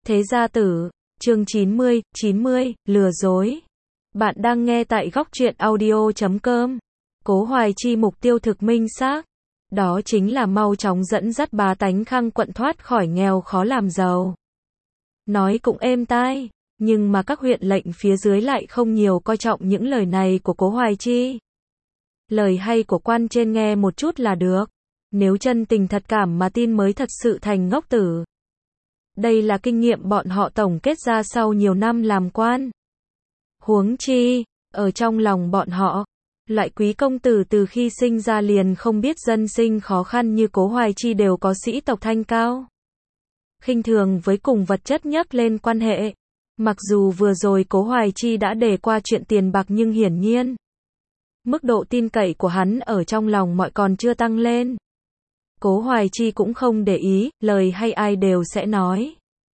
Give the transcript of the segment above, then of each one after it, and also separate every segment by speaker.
Speaker 1: Thế gia tử, chương 90, lừa dối. Bạn đang nghe tại góc truyện audio.com. Cố Hoài Chi mục tiêu thực minh xác. Đó chính là mau chóng dẫn dắt bá tánh Khang quận thoát khỏi nghèo khó làm giàu. Nói cũng êm tai, nhưng mà các huyện lệnh phía dưới lại không nhiều coi trọng những lời này của Cố Hoài Chi. Lời hay của quan trên nghe một chút là được. Nếu chân tình thật cảm mà tin mới thật sự thành ngốc tử. Đây là kinh nghiệm bọn họ tổng kết ra sau nhiều năm làm quan. Huống chi, ở trong lòng bọn họ, loại quý công tử từ khi sinh ra liền không biết dân sinh khó khăn như Cố Hoài Chi đều có sĩ tộc thanh cao. Khinh thường với cùng vật chất nhắc lên quan hệ. Mặc dù vừa rồi Cố Hoài Chi đã đề qua chuyện tiền bạc nhưng hiển nhiên, mức độ tin cậy của hắn ở trong lòng mọi còn chưa tăng lên. Cố Hoài Chi cũng không để ý, lời hay ai đều sẽ nói.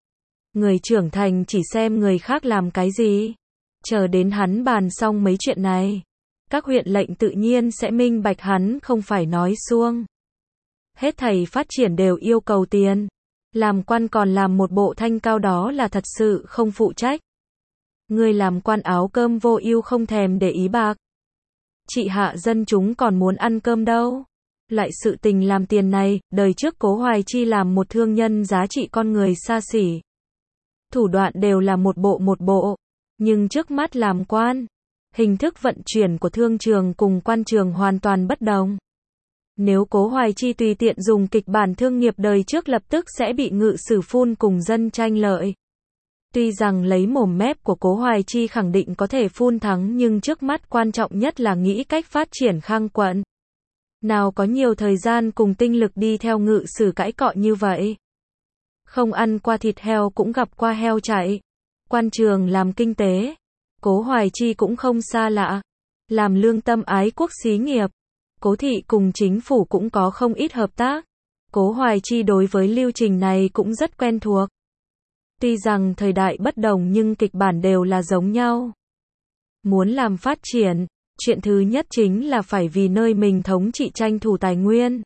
Speaker 1: Người trưởng thành chỉ xem người khác làm cái gì. Chờ đến hắn bàn xong mấy chuyện này, các huyện lệnh tự nhiên sẽ minh bạch hắn không phải nói suông. Hết thảy phát triển đều yêu cầu tiền. Làm quan còn làm một bộ thanh cao đó là thật sự không phụ trách. Người làm quan áo cơm vô ưu không thèm để ý bạc. Trị hạ dân chúng còn muốn ăn cơm đâu. Lại sự tình làm tiền này, đời trước Cố Hoài Chi làm một thương nhân giá trị con người xa xỉ. Thủ đoạn đều là một bộ, nhưng trước mắt làm quan, hình thức vận chuyển của thương trường cùng quan trường hoàn toàn bất đồng. Nếu Cố Hoài Chi tùy tiện dùng kịch bản thương nghiệp đời trước lập tức sẽ bị ngự sử phun cùng dân tranh lợi. Tuy rằng lấy mồm mép của Cố Hoài Chi khẳng định có thể phun thắng nhưng trước mắt quan trọng nhất là nghĩ cách phát triển Khang quận. Nào có nhiều thời gian cùng tinh lực đi theo ngự sử cãi cọ như vậy. Không ăn qua thịt heo cũng gặp qua heo chạy. Quan trường làm kinh tế, Cố Hoài Chi cũng không xa lạ. Làm lương tâm ái quốc xí nghiệp, Cố thị cùng chính phủ cũng có không ít hợp tác. Cố Hoài Chi đối với lưu trình này cũng rất quen thuộc. Tuy rằng thời đại bất đồng nhưng kịch bản đều là giống nhau. Muốn làm phát triển, chuyện thứ nhất chính là phải vì nơi mình thống trị tranh thủ tài nguyên.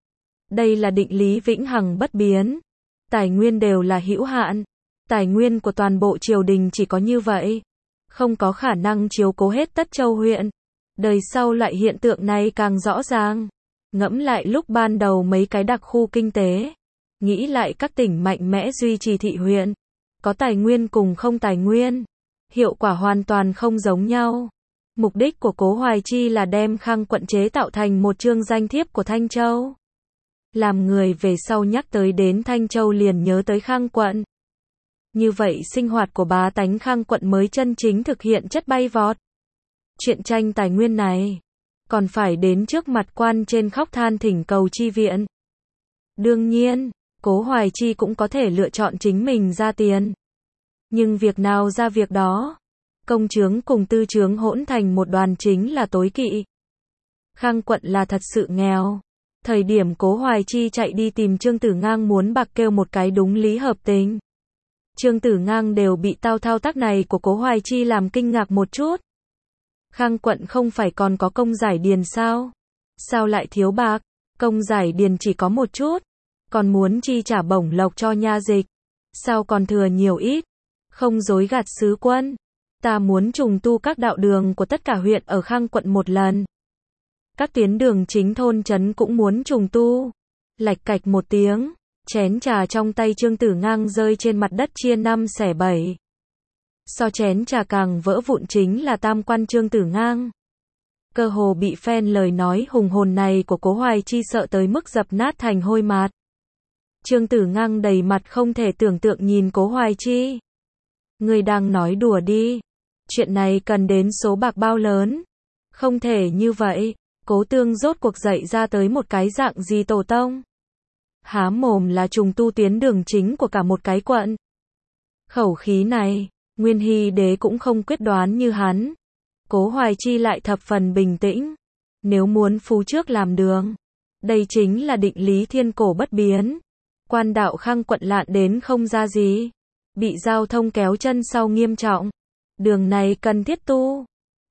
Speaker 1: Đây là định lý vĩnh hằng bất biến. Tài nguyên đều là hữu hạn. Tài nguyên của toàn bộ triều đình chỉ có như vậy. Không có khả năng chiếu cố hết tất châu huyện. Đời sau loại hiện tượng này càng rõ ràng. Ngẫm lại lúc ban đầu mấy cái đặc khu kinh tế. Nghĩ lại các tỉnh mạnh mẽ duy trì thị huyện. Có tài nguyên cùng không tài nguyên. Hiệu quả hoàn toàn không giống nhau. Mục đích của Cố Hoài Chi là đem Khang quận chế tạo thành một chương danh thiếp của Thanh Châu. Làm người về sau nhắc tới đến Thanh Châu liền nhớ tới Khang quận. Như vậy sinh hoạt của bá tánh Khang quận mới chân chính thực hiện chất bay vọt. Chuyện tranh tài nguyên này, còn phải đến trước mặt quan trên khóc than thỉnh cầu chi viện. Đương nhiên, Cố Hoài Chi cũng có thể lựa chọn chính mình ra tiền. Nhưng việc nào ra việc đó. Công chướng cùng tư chướng hỗn thành một đoàn chính là tối kỵ. Khang quận là thật sự nghèo. Thời điểm Cố Hoài Chi chạy đi tìm Trương Tử Ngang muốn bạc kêu một cái đúng lý hợp tình. Trương Tử Ngang đều bị thao tác này của Cố Hoài Chi làm kinh ngạc một chút. Khang quận không phải còn có công giải điền sao? Sao lại thiếu bạc? Công giải điền chỉ có một chút. Còn muốn chi trả bổng lộc cho nha dịch. Sao còn thừa nhiều ít? Không dối gạt sứ quân. Ta muốn trùng tu các đạo đường của tất cả huyện ở Khang quận một lần. Các tuyến đường chính thôn trấn cũng muốn trùng tu. Lạch cạch một tiếng, chén trà trong tay Trương Tử Ngang rơi trên mặt đất chia 5 xẻ 7. So chén trà càng vỡ vụn chính là tam quan Trương Tử Ngang. Cơ hồ bị phen lời nói hùng hồn này của Cố Hoài Chi sợ tới mức dập nát thành hôi mạt. Trương Tử Ngang đầy mặt không thể tưởng tượng nhìn Cố Hoài Chi. Người đang nói đùa đi. Chuyện này cần đến số bạc bao lớn. Không thể như vậy. Cố Tương rốt cuộc dậy ra tới một cái dạng gì tổ tông. Há mồm là trùng tu tuyến đường chính của cả một cái quận. Khẩu khí này, Nguyên Hy đế cũng không quyết đoán như hắn. Cố Hoài Chi lại thập phần bình tĩnh. Nếu muốn phú trước làm đường, đây chính là định lý thiên cổ bất biến. Quan đạo Khang quận lạn đến không ra gì. Bị giao thông kéo chân sau nghiêm trọng. Đường này cần thiết tu.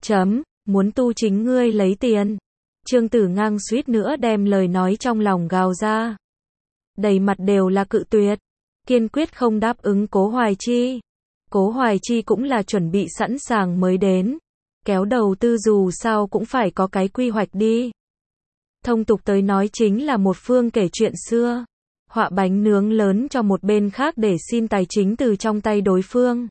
Speaker 1: Muốn tu chính ngươi lấy tiền. Trương Tử Ngang suýt nữa đem lời nói trong lòng gào ra. Đầy mặt đều là cự tuyệt. kiên quyết không đáp ứng Cố Hoài Chi. Cố Hoài Chi cũng là chuẩn bị sẵn sàng mới đến. Kéo đầu tư dù sao cũng phải có cái quy hoạch đi. Thông tục tới nói chính là một phương kể chuyện xưa. Họa bánh nướng lớn cho một bên khác để xin tài chính từ trong tay đối phương.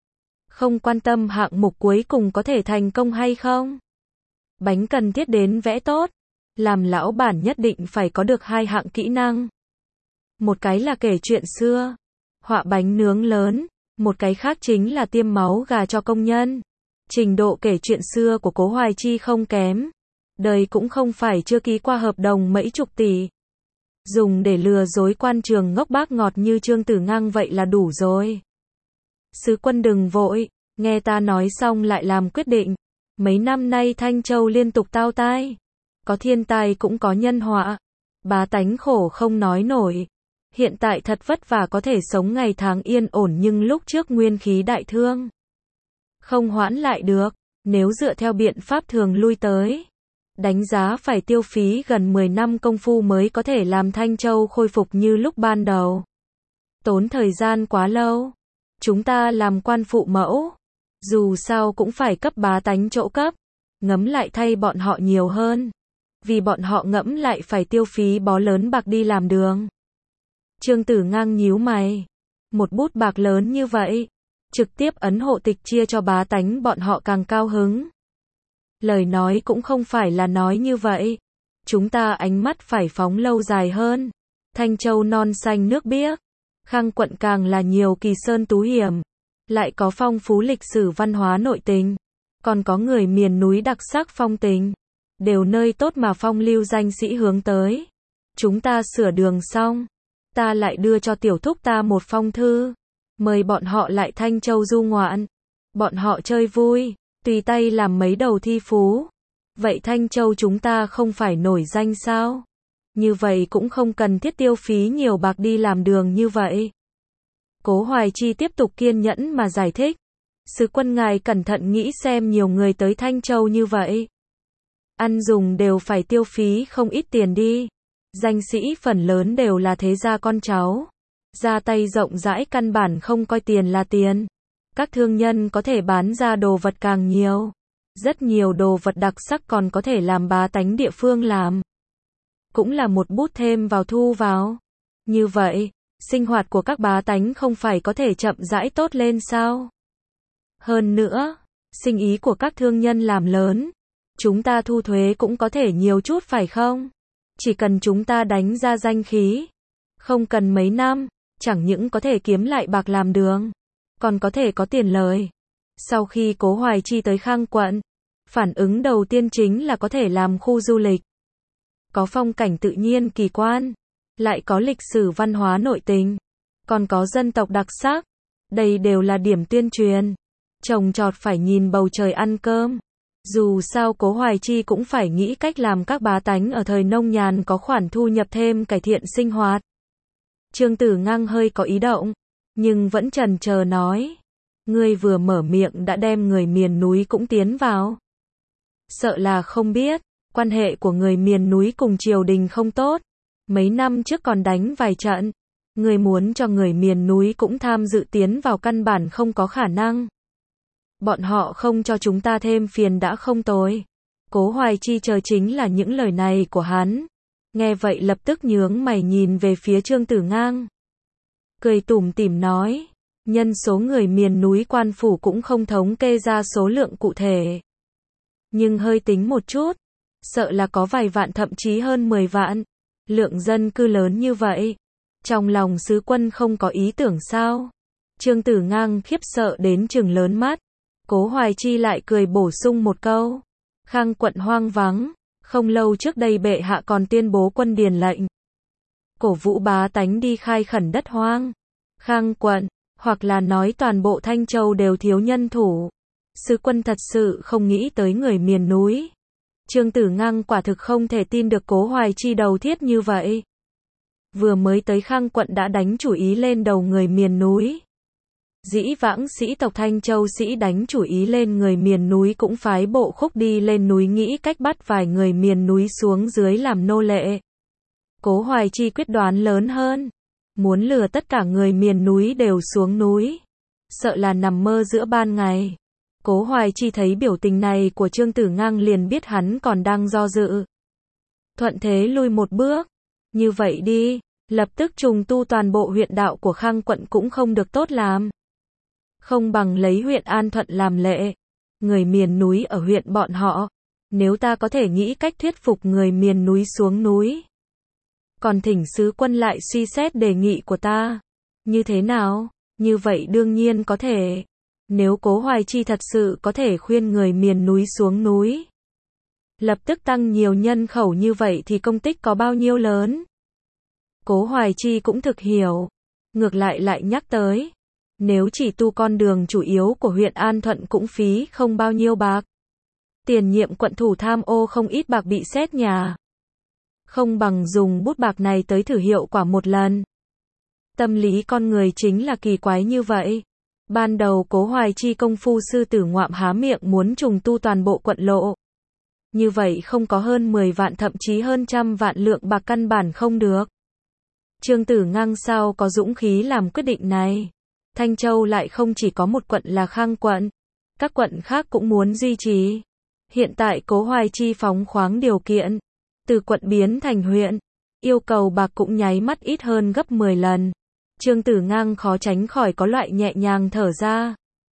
Speaker 1: Không quan tâm hạng mục cuối cùng có thể thành công hay không. Bánh cần thiết đến vẽ tốt. Làm lão bản nhất định phải có được 2 hạng kỹ năng. Một cái là kể chuyện xưa, họa bánh nướng lớn, một cái khác chính là tiêm máu gà cho công nhân. Trình độ kể chuyện xưa của Cố Hoài Chi không kém. Đời cũng không phải chưa ký qua hợp đồng mấy chục tỷ. Dùng để lừa dối quan trường ngốc bác ngọt như Trương Tử Ngang vậy là đủ rồi. Sứ Quân đừng vội, nghe ta nói xong lại làm quyết định. Mấy năm nay Thanh Châu liên tục tao tai. Có thiên tai cũng có nhân họa. Bá tánh khổ không nói nổi. Hiện tại thật vất vả có thể sống ngày tháng yên ổn nhưng lúc trước nguyên khí đại thương. Không hoãn lại được, nếu dựa theo biện pháp thường lui tới. Đánh giá phải tiêu phí gần 10 năm công phu mới có thể làm Thanh Châu khôi phục như lúc ban đầu. Tốn thời gian quá lâu. Chúng ta làm quan phụ mẫu. Dù sao cũng phải cấp bá tánh chỗ cấp. Ngấm lại thay bọn họ nhiều hơn. Vì bọn họ ngẫm lại phải tiêu phí bó lớn bạc đi làm đường. Trương Tử Ngang nhíu mày. Một bút bạc lớn như vậy. Trực tiếp ấn hộ tịch chia cho bá tánh bọn họ càng cao hứng. Lời nói cũng không phải là nói như vậy. Chúng ta ánh mắt phải phóng lâu dài hơn. Thanh Châu non xanh nước biếc. Khang quận càng là nhiều kỳ sơn tú hiểm. Lại có phong phú lịch sử văn hóa nội tình. Còn có người miền núi đặc sắc phong tình. Đều nơi tốt mà phong lưu danh sĩ hướng tới. Chúng ta sửa đường xong. Ta lại đưa cho tiểu thúc ta một phong thư. Mời bọn họ lại Thanh Châu du ngoạn. Bọn họ chơi vui. Tùy tay làm mấy đầu thi phú. Vậy Thanh Châu chúng ta không phải nổi danh sao? Như vậy cũng không cần thiết tiêu phí nhiều bạc đi làm đường như vậy. Cố Hoài Chi tiếp tục kiên nhẫn mà giải thích. Sứ Quân ngài cẩn thận nghĩ xem nhiều người tới Thanh Châu như vậy. Ăn dùng đều phải tiêu phí không ít tiền đi. Danh sĩ phần lớn đều là thế gia con cháu. Ra tay rộng rãi căn bản không coi tiền là tiền. Các thương nhân có thể bán ra đồ vật càng nhiều. Rất nhiều đồ vật đặc sắc còn có thể làm bá tánh địa phương làm. Cũng là một bút thêm vào thu vào. Như vậy, sinh hoạt của các bá tánh không phải có thể chậm rãi tốt lên sao? Hơn nữa, sinh ý của các thương nhân làm lớn. Chúng ta thu thuế cũng có thể nhiều chút phải không? Chỉ cần chúng ta đánh ra danh khí. Không cần mấy năm, chẳng những có thể kiếm lại bạc làm đường. Còn có thể có tiền lời. Sau khi Cố Hoài Chi tới Khang quận, phản ứng đầu tiên chính là có thể làm khu du lịch. Có phong cảnh tự nhiên kỳ quan, lại có lịch sử văn hóa nội tình, còn có dân tộc đặc sắc. Đây đều là điểm tuyên truyền. Trồng trọt phải nhìn bầu trời ăn cơm. Dù sao Cố Hoài Chi cũng phải nghĩ cách làm các bá tánh ở thời nông nhàn có khoản thu nhập thêm cải thiện sinh hoạt. Trương Tử Ngang hơi có ý động, nhưng vẫn chần chờ nói. Ngươi vừa mở miệng đã đem người miền núi cũng tiến vào. Sợ là không biết, quan hệ của người miền núi cùng triều đình không tốt. Mấy năm trước còn đánh vài trận. Ngươi muốn cho người miền núi cũng tham dự tiến vào căn bản không có khả năng. Bọn họ không cho chúng ta thêm phiền đã không tồi. Cố Hoài Chi chờ chính là những lời này của hắn. Nghe vậy lập tức nhướng mày nhìn về phía Trương Tử Ngang. Cười tủm tỉm nói. Nhân số người miền núi quan phủ cũng không thống kê ra số lượng cụ thể. Nhưng hơi tính một chút. Sợ là có vài vạn thậm chí hơn 10 vạn. Lượng dân cư lớn như vậy. Trong lòng sứ quân không có ý tưởng sao? Trương Tử Ngang khiếp sợ đến trừng lớn mắt. Cố Hoài Chi lại cười bổ sung một câu. Khang quận hoang vắng. Không lâu trước đây bệ hạ còn tuyên bố quân điền lệnh. Cổ vũ bá tánh đi khai khẩn đất hoang. Khang quận, hoặc là nói toàn bộ Thanh Châu đều thiếu nhân thủ. Sứ quân thật sự không nghĩ tới người miền núi. Trương Tử Ngang quả thực không thể tin được Cố Hoài Chi đầu thiết như vậy. Vừa mới tới Khang quận đã đánh chủ ý lên đầu người miền núi. Dĩ vãng sĩ tộc Thanh Châu sĩ đánh chủ ý lên người miền núi cũng phái bộ khúc đi lên núi nghĩ cách bắt vài người miền núi xuống dưới làm nô lệ. Cố Hoài Chi quyết đoán lớn hơn. muốn lừa tất cả người miền núi đều xuống núi. Sợ là nằm mơ giữa ban ngày. Cố Hoài Chi thấy biểu tình này của Trương Tử Ngang liền biết hắn còn đang do dự. Thuận thế lui một bước. Như vậy đi, lập tức trùng tu toàn bộ huyện đạo của Khang quận cũng không được tốt làm. Không bằng lấy huyện An Thuận làm lệ. Người miền núi ở huyện bọn họ. Nếu ta có thể nghĩ cách thuyết phục người miền núi xuống núi. Còn thỉnh sứ quân lại suy xét đề nghị của ta. Như thế nào? Như vậy đương nhiên có thể. Nếu Cố Hoài Chi thật sự có thể khuyên người miền núi xuống núi. Lập tức tăng nhiều nhân khẩu như vậy thì công tích có bao nhiêu lớn. Cố Hoài Chi cũng thực hiểu. Ngược lại nhắc tới. Nếu chỉ tu con đường chủ yếu của huyện An Thuận cũng phí không bao nhiêu bạc. Tiền nhiệm quận thủ tham ô không ít bạc bị xét nhà. Không bằng dùng bút bạc này tới thử hiệu quả một lần. Tâm lý con người chính là kỳ quái như vậy. Ban đầu Cố Hoài Chi công phu sư tử ngoạm há miệng muốn trùng tu toàn bộ quận lộ. Như vậy không có hơn 10 vạn thậm chí hơn trăm vạn lượng bạc căn bản không được. Trương Tử Ngang sao có dũng khí làm quyết định này. Thanh Châu lại không chỉ có một quận là Khang quận. Các quận khác cũng muốn duy trì. Hiện tại Cố Hoài Chi phóng khoáng điều kiện. Từ quận biến thành huyện. Yêu cầu bạc cũng nháy mắt ít hơn gấp 10 lần. Trương Tử Ngang khó tránh khỏi có loại nhẹ nhàng thở ra.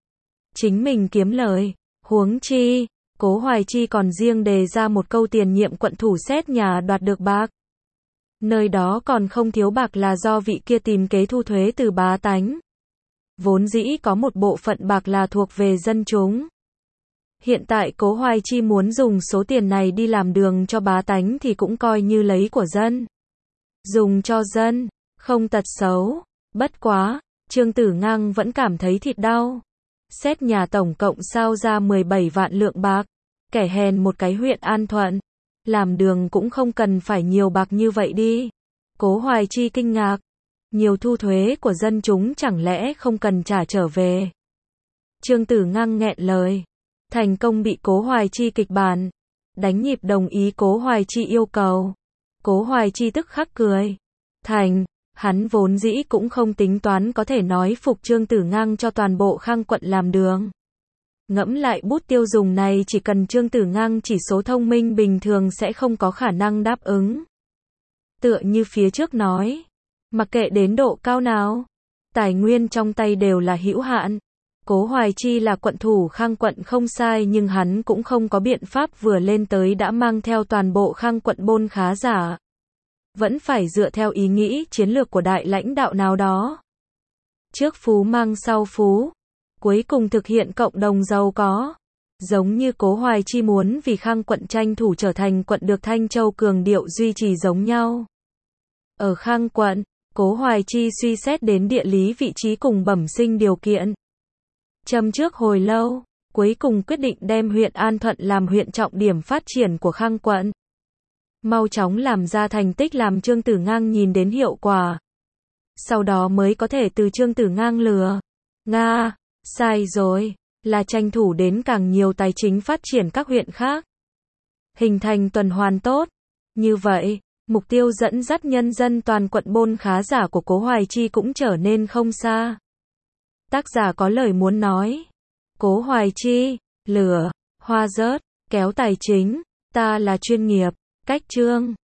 Speaker 1: Chính mình kiếm lời. Huống chi. Cố Hoài Chi còn riêng đề ra một câu tiền nhiệm quận thủ xét nhà đoạt được bạc. Nơi đó còn không thiếu bạc là do vị kia tìm kế thu thuế từ bá tánh. Vốn dĩ có một bộ phận bạc là thuộc về dân chúng. Hiện tại Cố Hoài Chi muốn dùng số tiền này đi làm đường cho bá tánh thì cũng coi như lấy của dân. Dùng cho dân, không tật xấu. Bất quá, Trương Tử Ngang vẫn cảm thấy thịt đau. Xét nhà tổng cộng sao ra 17 vạn lượng bạc. Kẻ hèn một cái huyện An Thuận. Làm đường cũng không cần phải nhiều bạc như vậy đi. Cố Hoài Chi kinh ngạc. Nhiều thu thuế của dân chúng chẳng lẽ không cần trả trở về. Trương Tử Ngang nghẹn lời. Thành công bị Cố Hoài Chi kịch bản. Đánh nhịp đồng ý Cố Hoài Chi yêu cầu. Cố Hoài Chi tức khắc cười. Thành, hắn vốn dĩ cũng không tính toán có thể nói phục Trương Tử Ngang cho toàn bộ Khang quận làm đường. Ngẫm lại bút tiêu dùng này chỉ cần Trương Tử Ngang chỉ số thông minh bình thường sẽ không có khả năng đáp ứng. Tựa như phía trước nói. Mặc kệ đến độ cao nào. Tài nguyên trong tay đều là hữu hạn. Cố Hoài Chi là quận thủ Khang quận không sai nhưng hắn cũng không có biện pháp vừa lên tới đã mang theo toàn bộ Khang quận bôn khá giả. Vẫn phải dựa theo ý nghĩ chiến lược của đại lãnh đạo nào đó. Trước phú mang sau phú. Cuối cùng thực hiện cộng đồng giàu có. Giống như Cố Hoài Chi muốn vì Khang quận tranh thủ trở thành quận được Thanh Châu cường điệu duy trì giống nhau. Ở Khang quận, Cố Hoài Chi suy xét đến địa lý vị trí cùng bẩm sinh điều kiện. Châm trước hồi lâu, cuối cùng quyết định đem huyện An Thuận làm huyện trọng điểm phát triển của Khang quận. Mau chóng làm ra thành tích làm Trương Tử Ngang nhìn đến hiệu quả. Sau đó mới có thể từ Trương Tử Ngang lừa. Nga, sai rồi, là tranh thủ đến càng nhiều tài chính phát triển các huyện khác. Hình thành tuần hoàn tốt. Như vậy, mục tiêu dẫn dắt nhân dân toàn quận bôn khá giả của Cố Hoài Chi cũng trở nên không xa. Tác giả có lời muốn nói. Cố Hoài Chi, lửa, hoa rớt, kéo tài chính, ta là chuyên nghiệp, cách chương.